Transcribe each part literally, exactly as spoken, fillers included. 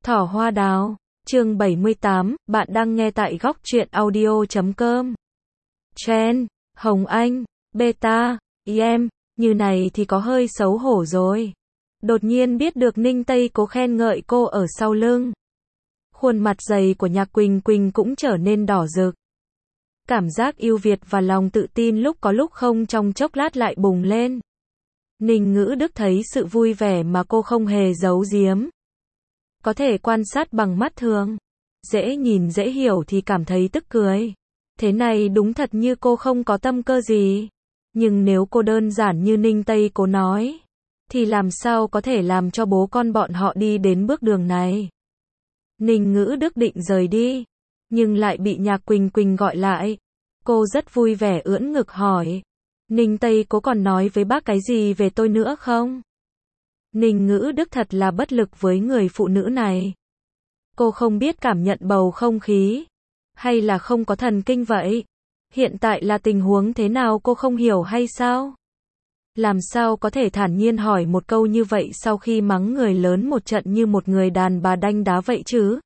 Thỏ hoa đào, chương bảy mươi tám, bạn đang nghe tại góc truyện audio chấm com. Chen, Hồng Anh, Beta, em, như này thì có hơi xấu hổ rồi. Đột nhiên biết được Ninh Tây Cố khen ngợi cô ở sau lưng. Khuôn mặt dày của Nhạc Quỳnh Quỳnh cũng trở nên đỏ rực. Cảm giác yêu Việt và lòng tự tin lúc có lúc không trong chốc lát lại bùng lên. Ninh Ngữ Đức thấy sự vui vẻ mà cô không hề giấu giếm. Có thể quan sát bằng mắt thường, dễ nhìn dễ hiểu thì cảm thấy tức cười. Thế này đúng thật như cô không có tâm cơ gì. Nhưng nếu cô đơn giản như Ninh Tây Cố nói, thì làm sao có thể làm cho bố con bọn họ đi đến bước đường này. Ninh Ngữ Đức định rời đi, nhưng lại bị Nhạc Quỳnh Quỳnh gọi lại. Cô rất vui vẻ ưỡn ngực hỏi, Ninh Tây Cố còn nói với bác cái gì về tôi nữa không? Ninh Ngữ Đức thật là bất lực với người phụ nữ này. Cô không biết cảm nhận bầu không khí, hay là không có thần kinh vậy? Hiện tại là tình huống thế nào cô không hiểu hay sao? Làm sao có thể thản nhiên hỏi một câu như vậy sau khi mắng người lớn một trận như một người đàn bà đanh đá vậy chứ?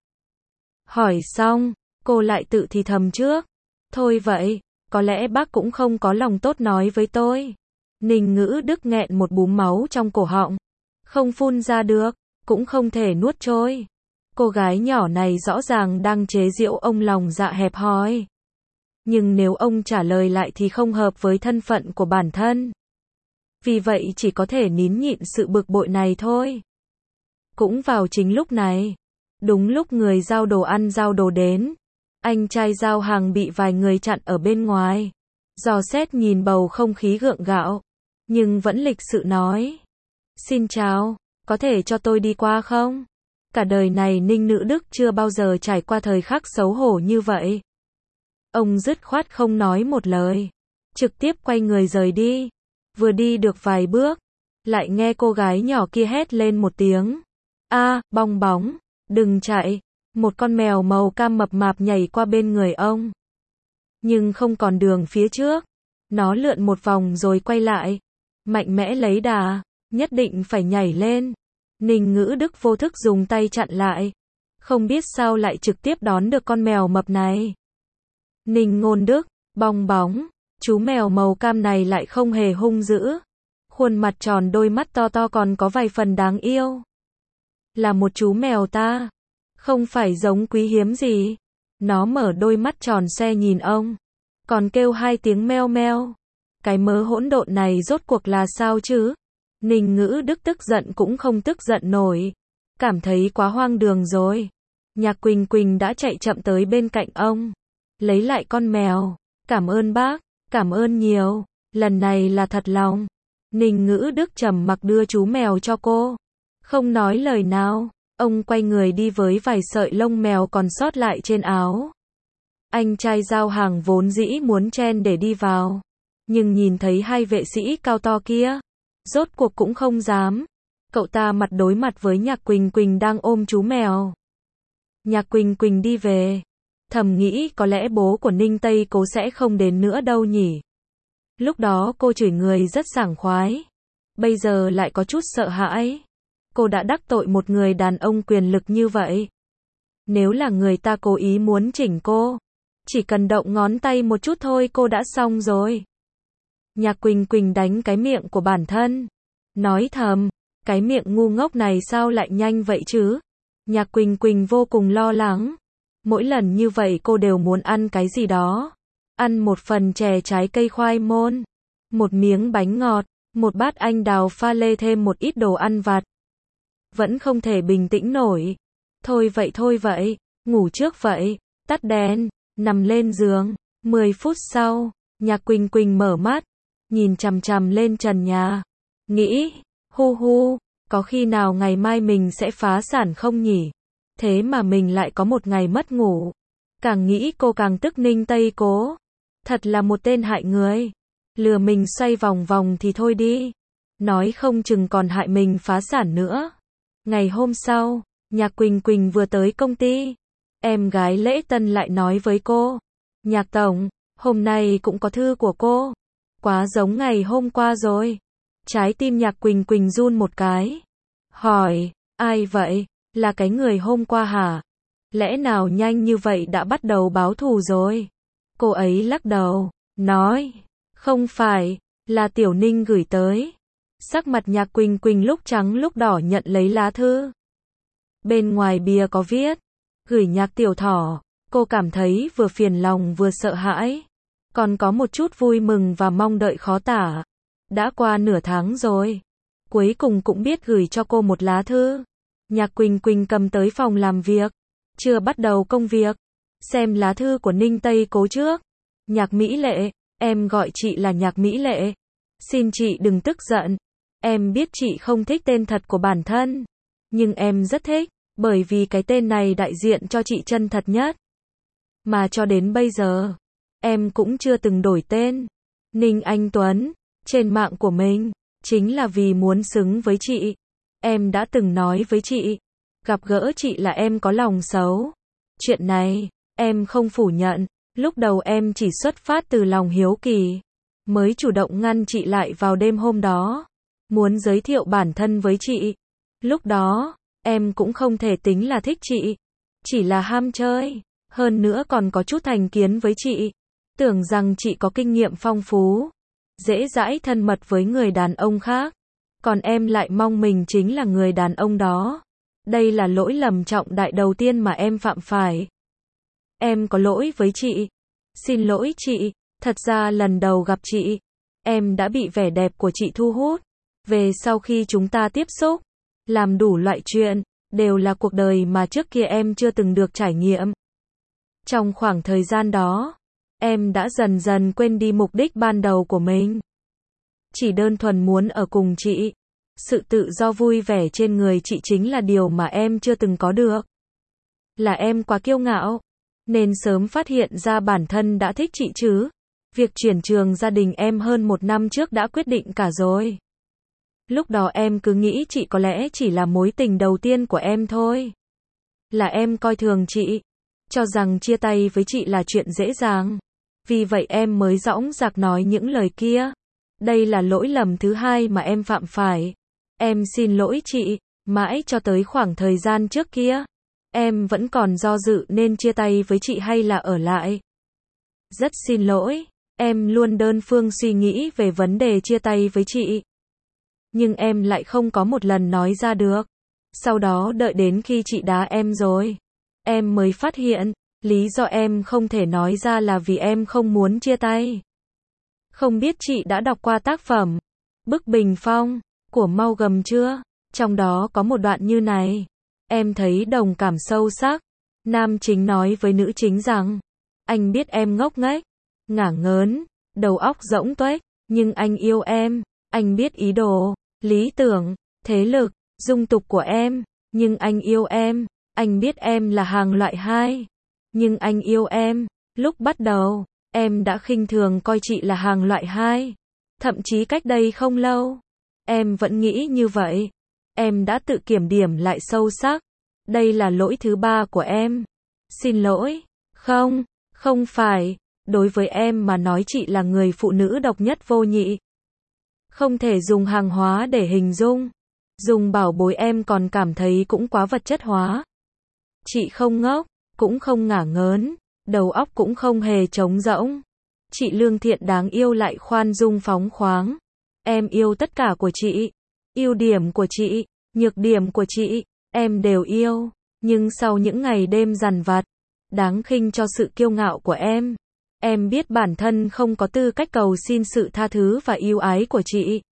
Hỏi xong, cô lại tự thì thầm trước. Thôi vậy, có lẽ bác cũng không có lòng tốt nói với tôi. Ninh Ngữ Đức nghẹn một búm máu trong cổ họng. Không phun ra được, cũng không thể nuốt trôi. Cô gái nhỏ này rõ ràng đang chế giễu ông lòng dạ hẹp hòi. Nhưng nếu ông trả lời lại thì không hợp với thân phận của bản thân. Vì vậy chỉ có thể nín nhịn sự bực bội này thôi. Cũng vào chính lúc này, đúng lúc người giao đồ ăn giao đồ đến, anh trai giao hàng bị vài người chặn ở bên ngoài. Dò xét nhìn bầu không khí gượng gạo, nhưng vẫn lịch sự nói. Xin chào, có thể cho tôi đi qua không? Cả đời này Ninh Ngữ Đức chưa bao giờ trải qua thời khắc xấu hổ như vậy. Ông dứt khoát không nói một lời, trực tiếp quay người rời đi. Vừa đi được vài bước, lại nghe cô gái nhỏ kia hét lên một tiếng. A, bong bóng, đừng chạy. Một con mèo màu cam mập mạp nhảy qua bên người ông. Nhưng không còn đường phía trước. Nó lượn một vòng rồi quay lại. Mạnh mẽ lấy đà, nhất định phải nhảy lên. Ninh Ngữ Đức vô thức dùng tay chặn lại. Không biết sao lại trực tiếp đón được con mèo mập này. Ninh Ngôn Đức, bong bóng, chú mèo màu cam này lại không hề hung dữ. Khuôn mặt tròn đôi mắt to to còn có vài phần đáng yêu. Là một chú mèo ta. Không phải giống quý hiếm gì. Nó mở đôi mắt tròn xoe nhìn ông. Còn kêu hai tiếng meo meo. Cái mớ hỗn độn này rốt cuộc là sao chứ? Ninh Ngữ Đức tức giận cũng không tức giận nổi. Cảm thấy quá hoang đường rồi. Nhạc Quỳnh Quỳnh đã chạy chậm tới bên cạnh ông. Lấy lại con mèo. Cảm ơn bác. Cảm ơn nhiều. Lần này là thật lòng. Ninh Ngữ Đức trầm mặc đưa chú mèo cho cô. Không nói lời nào. Ông quay người đi với vài sợi lông mèo còn sót lại trên áo. Anh trai giao hàng vốn dĩ muốn chen để đi vào. Nhưng nhìn thấy hai vệ sĩ cao to kia. Rốt cuộc cũng không dám. Cậu ta mặt đối mặt với Nhạc Quỳnh Quỳnh đang ôm chú mèo. Nhạc Quỳnh Quỳnh đi về. Thầm nghĩ có lẽ bố của Ninh Tây Cố sẽ không đến nữa đâu nhỉ. Lúc đó cô chửi người rất sảng khoái. Bây giờ lại có chút sợ hãi. Cô đã đắc tội một người đàn ông quyền lực như vậy. Nếu là người ta cố ý muốn chỉnh cô, chỉ cần động ngón tay một chút thôi cô đã xong rồi. Nhạc Quỳnh Quỳnh đánh cái miệng của bản thân. Nói thầm, cái miệng ngu ngốc này sao lại nhanh vậy chứ? Nhạc Quỳnh Quỳnh vô cùng lo lắng. Mỗi lần như vậy cô đều muốn ăn cái gì đó. Ăn một phần chè trái cây khoai môn, một miếng bánh ngọt, một bát anh đào pha lê thêm một ít đồ ăn vặt. Vẫn không thể bình tĩnh nổi. Thôi vậy thôi vậy, ngủ trước vậy, tắt đèn, nằm lên giường. mười phút sau, Nhạc Quỳnh Quỳnh mở mắt, nhìn chằm chằm lên trần nhà. Nghĩ, hu hu, có khi nào ngày mai mình sẽ phá sản không nhỉ? Thế mà mình lại có một ngày mất ngủ. Càng nghĩ cô càng tức Ninh Tây Cố. Thật là một tên hại người. Lừa mình xoay vòng vòng thì thôi đi. Nói không chừng còn hại mình phá sản nữa. Ngày hôm sau, Nhạc Quỳnh Quỳnh vừa tới công ty. Em gái Lễ Tân lại nói với cô. Nhạc Tổng, hôm nay cũng có thư của cô. Quá giống ngày hôm qua rồi. Trái tim Nhạc Quỳnh Quỳnh run một cái. Hỏi, ai vậy? Là cái người hôm qua hả? Lẽ nào nhanh như vậy đã bắt đầu báo thù rồi? Cô ấy lắc đầu, nói, không phải, là Tiểu Ninh gửi tới. Sắc mặt Nhạc Quỳnh Quỳnh lúc trắng lúc đỏ nhận lấy lá thư. Bên ngoài bìa có viết, gửi Nhạc Tiểu Thỏ. Cô cảm thấy vừa phiền lòng vừa sợ hãi, còn có một chút vui mừng và mong đợi khó tả. Đã qua nửa tháng rồi, cuối cùng cũng biết gửi cho cô một lá thư. Nhạc Quỳnh Quỳnh cầm tới phòng làm việc, chưa bắt đầu công việc, xem lá thư của Ninh Tây Cố trước. Nhạc Mỹ Lệ, em gọi chị là Nhạc Mỹ Lệ. Xin chị đừng tức giận, em biết chị không thích tên thật của bản thân, nhưng em rất thích, bởi vì cái tên này đại diện cho chị chân thật nhất. Mà cho đến bây giờ, em cũng chưa từng đổi tên. Ninh Anh Tuấn, trên mạng của mình, chính là vì muốn xứng với chị. Em đã từng nói với chị, gặp gỡ chị là em có lòng xấu. Chuyện này, em không phủ nhận, lúc đầu em chỉ xuất phát từ lòng hiếu kỳ, mới chủ động ngăn chị lại vào đêm hôm đó, muốn giới thiệu bản thân với chị. Lúc đó, em cũng không thể tính là thích chị, chỉ là ham chơi, hơn nữa còn có chút thành kiến với chị, tưởng rằng chị có kinh nghiệm phong phú, dễ dãi thân mật với người đàn ông khác, còn em lại mong mình chính là người đàn ông đó. Đây là lỗi lầm trọng đại đầu tiên mà em phạm phải. Em có lỗi với chị. Xin lỗi chị, thật ra lần đầu gặp chị, em đã bị vẻ đẹp của chị thu hút. Về sau khi chúng ta tiếp xúc, làm đủ loại chuyện, đều là cuộc đời mà trước kia em chưa từng được trải nghiệm. Trong khoảng thời gian đó, em đã dần dần quên đi mục đích ban đầu của mình. Chỉ đơn thuần muốn ở cùng chị. Sự tự do vui vẻ trên người chị chính là điều mà em chưa từng có được. Là em quá kiêu ngạo, nên sớm phát hiện ra bản thân đã thích chị chứ. Việc chuyển trường gia đình em hơn một năm trước đã quyết định cả rồi. Lúc đó em cứ nghĩ chị có lẽ chỉ là mối tình đầu tiên của em thôi. Là em coi thường chị, cho rằng chia tay với chị là chuyện dễ dàng. Vì vậy em mới dõng dạc nói những lời kia. Đây là lỗi lầm thứ hai mà em phạm phải. Em xin lỗi chị, mãi cho tới khoảng thời gian trước kia, em vẫn còn do dự nên chia tay với chị hay là ở lại. Rất xin lỗi, em luôn đơn phương suy nghĩ về vấn đề chia tay với chị. Nhưng em lại không có một lần nói ra được. Sau đó đợi đến khi chị đá em rồi, em mới phát hiện, lý do em không thể nói ra là vì em không muốn chia tay. Không biết chị đã đọc qua tác phẩm Bức Bình Phong của Mau Gầm chưa? Trong đó có một đoạn như này. Em thấy đồng cảm sâu sắc. Nam chính nói với nữ chính rằng, anh biết em ngốc nghếch, ngả ngớn, đầu óc rỗng tuếch, nhưng anh yêu em. Anh biết ý đồ, lý tưởng, thế lực, dung tục của em, nhưng anh yêu em. Anh biết em là hàng loại hai, nhưng anh yêu em. Lúc bắt đầu, em đã khinh thường coi chị là hàng loại hai. Thậm chí cách đây không lâu, em vẫn nghĩ như vậy. Em đã tự kiểm điểm lại sâu sắc. Đây là lỗi thứ ba của em. Xin lỗi. Không, không phải. Đối với em mà nói chị là người phụ nữ độc nhất vô nhị. Không thể dùng hàng hóa để hình dung. Dùng bảo bối em còn cảm thấy cũng quá vật chất hóa. Chị không ngốc, cũng không ngả ngớn, đầu óc cũng không hề trống rỗng. Chị lương thiện đáng yêu lại khoan dung phóng khoáng. Em yêu tất cả của chị. Ưu điểm của chị, nhược điểm của chị, em đều yêu. Nhưng sau những ngày đêm dằn vặt, đáng khinh cho sự kiêu ngạo của em, em biết bản thân không có tư cách cầu xin sự tha thứ và yêu ái của chị.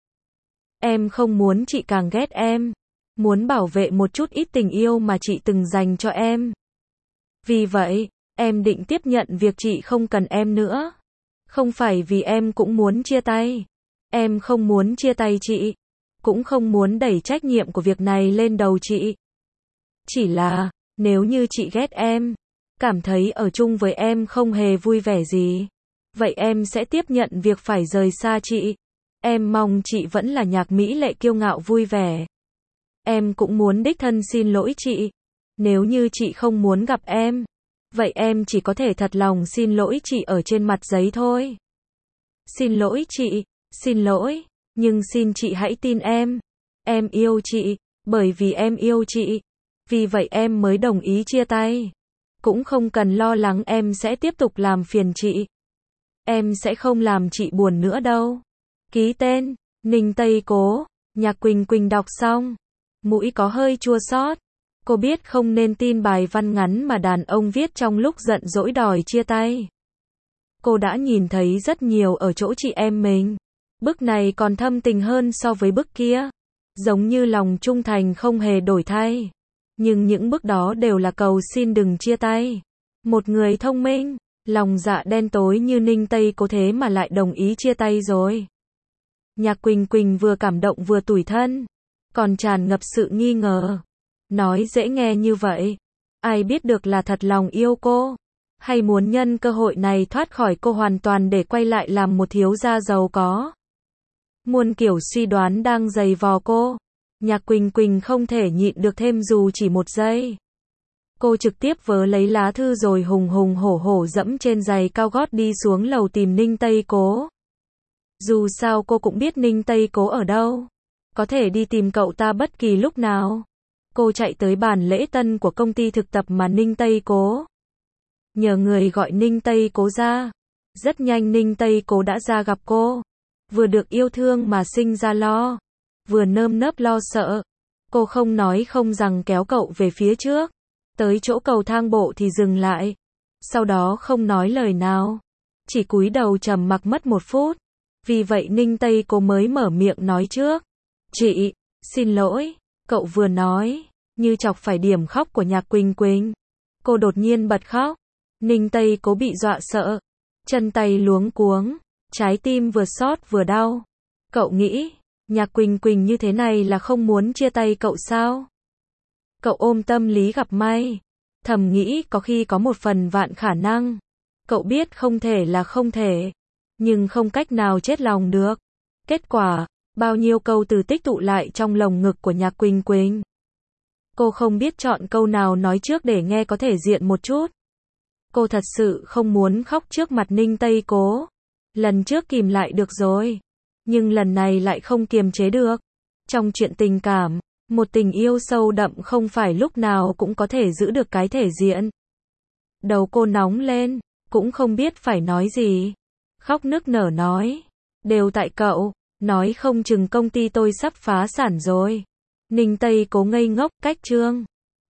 Em không muốn chị càng ghét em. Muốn bảo vệ một chút ít tình yêu mà chị từng dành cho em. Vì vậy, em định tiếp nhận việc chị không cần em nữa. Không phải vì em cũng muốn chia tay. Em không muốn chia tay chị. Cũng không muốn đẩy trách nhiệm của việc này lên đầu chị. Chỉ là, nếu như chị ghét em, cảm thấy ở chung với em không hề vui vẻ gì, vậy em sẽ tiếp nhận việc phải rời xa chị. Em mong chị vẫn là Nhạc Mỹ Lệ kiêu ngạo vui vẻ. Em cũng muốn đích thân xin lỗi chị. Nếu như chị không muốn gặp em, vậy em chỉ có thể thật lòng xin lỗi chị ở trên mặt giấy thôi. Xin lỗi chị, xin lỗi, nhưng xin chị hãy tin em. Em yêu chị, bởi vì em yêu chị. vì vậy em mới đồng ý chia tay. Cũng không cần lo lắng em sẽ tiếp tục làm phiền chị. Em sẽ không làm chị buồn nữa đâu. Ký tên, Ninh Tây Cố. Nhạc Quỳnh Quỳnh đọc xong, mũi có hơi chua xót. Cô biết không nên tin bài văn ngắn mà đàn ông viết trong lúc giận dỗi đòi chia tay. Cô đã nhìn thấy rất nhiều ở chỗ chị em mình. Bức này còn thâm tình hơn so với bức kia. Giống như lòng trung thành không hề đổi thay. Nhưng những bức đó đều là cầu xin đừng chia tay. Một người thông minh, lòng dạ đen tối như Ninh Tây Cố thế mà lại đồng ý chia tay rồi. Nhạc Quỳnh Quỳnh vừa cảm động vừa tủi thân, còn tràn ngập sự nghi ngờ. Nói dễ nghe như vậy, ai biết được là thật lòng yêu cô, hay muốn nhân cơ hội này thoát khỏi cô hoàn toàn để quay lại làm một thiếu gia giàu có. Muôn kiểu suy đoán đang giày vò cô. Nhạc Quỳnh Quỳnh không thể nhịn được thêm dù chỉ một giây. Cô trực tiếp vớ lấy lá thư rồi hùng hùng hổ hổ dẫm trên giày cao gót đi xuống lầu tìm Ninh Tây Cố. Dù sao cô cũng biết Ninh Tây Cố ở đâu. Có thể đi tìm cậu ta bất kỳ lúc nào. Cô chạy tới bàn lễ tân của công ty thực tập mà Ninh Tây Cố. Nhờ người gọi Ninh Tây Cố ra. Rất nhanh Ninh Tây Cố đã ra gặp cô. Vừa được yêu thương mà sinh ra lo. Vừa nơm nớp lo sợ. Cô không nói không rằng kéo cậu về phía trước. Tới chỗ cầu thang bộ thì dừng lại. Sau đó không nói lời nào. Chỉ cúi đầu trầm mặc mất một phút. Vì vậy Ninh Tây Cố mới mở miệng nói trước. Chị, xin lỗi. Cậu vừa nói, như chọc phải điểm khóc của Nhạc Quỳnh Quỳnh. Cô đột nhiên bật khóc. Ninh Tây Cố bị dọa sợ. Chân tay luống cuống. Trái tim vừa xót vừa đau. Cậu nghĩ, Nhạc Quỳnh Quỳnh như thế này là không muốn chia tay cậu sao? Cậu ôm tâm lý gặp may. Thầm nghĩ có khi có một phần vạn khả năng. Cậu biết không thể là không thể. Nhưng không cách nào chết lòng được. Kết quả, bao nhiêu câu từ tích tụ lại trong lồng ngực của Nhạc Quỳnh Quỳnh. Cô không biết chọn câu nào nói trước để nghe có thể diện một chút. Cô thật sự không muốn khóc trước mặt Ninh Tây Cố. Lần trước kìm lại được rồi. Nhưng lần này lại không kiềm chế được. Trong chuyện tình cảm, một tình yêu sâu đậm không phải lúc nào cũng có thể giữ được cái thể diện. Đầu cô nóng lên, cũng không biết phải nói gì. Khóc nức nở nói. Đều tại cậu, nói không chừng công ty tôi sắp phá sản rồi. Ninh Tây Cố ngây ngốc, cách chương.